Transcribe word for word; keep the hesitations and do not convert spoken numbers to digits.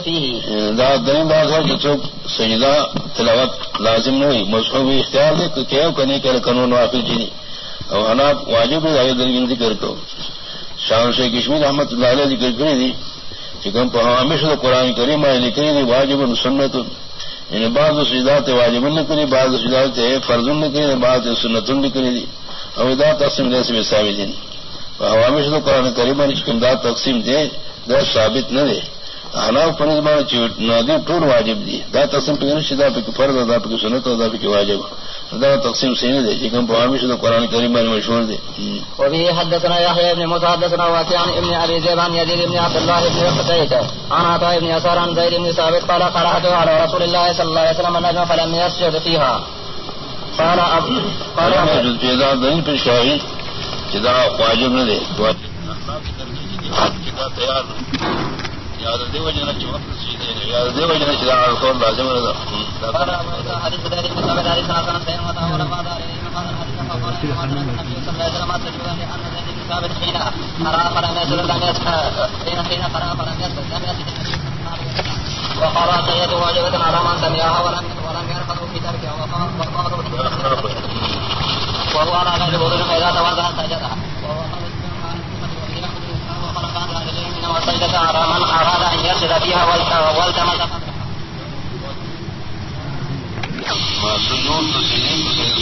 فيه. دا دین بات ہے جو سجدہ تلاوت لازم نہیں مذہب اختیار دے کہ کہو کنے کہ قانون واقع جی اور انا واجب ہے دل ذکر کو شاہ شیخ کشمیر احمد اللہ علیہ ذکر کری دی کہ کم ہمیشہ قرآن کریم میں لکھی دی واجب سنت یعنی بعض سجدات واجب نے کری بعض سجدات فرض نے کری بعض سنت نے کری دی اور ادا تقسیم دے سے ثابت نہیں ہمیشہ تو قرآن کریم میں امداد تقسیم دے دا ثابت نہ دے حناف پنځ باندې نادي ټول واجب دي دا تقسیم په نشي په فرض دا په سنت دا په واجب دا تقسیم صحیح دی چې کوم په همیشه د قران کریم باندې مشهور دي. وبه حدثنا يحيى بن موسى حدثنا واقع عن ابن ابي ذئب عن يزيد بن عبد الله بن قتيبة عن عطاء بن يسار عن زيد بن ثابت قال قرأت على رسول الله صلى الله عليه وسلم النجم فلم يسجد فيها. قال ابو قال ابو جزا دین په شاهي چې دا واجب نه دی واجب نه تیار یاد دیو جنا چوک سیدھے یاد دیو جنا چلا القول لازم ہے قال حدیث داری مصاب داری سنن سین وتا ولا بعد حدیث ثابت حين قرأ فلم يسجد لم يسجد حين قرأ فلم يسجد لم يسجد وقال سيد واجبة على من سمعها ولم ولم يرفض في تركها وقال وهو على غير وضوء فإذا توضأ سجدها وسجدة على من أراد أن يسجد فيها والتمس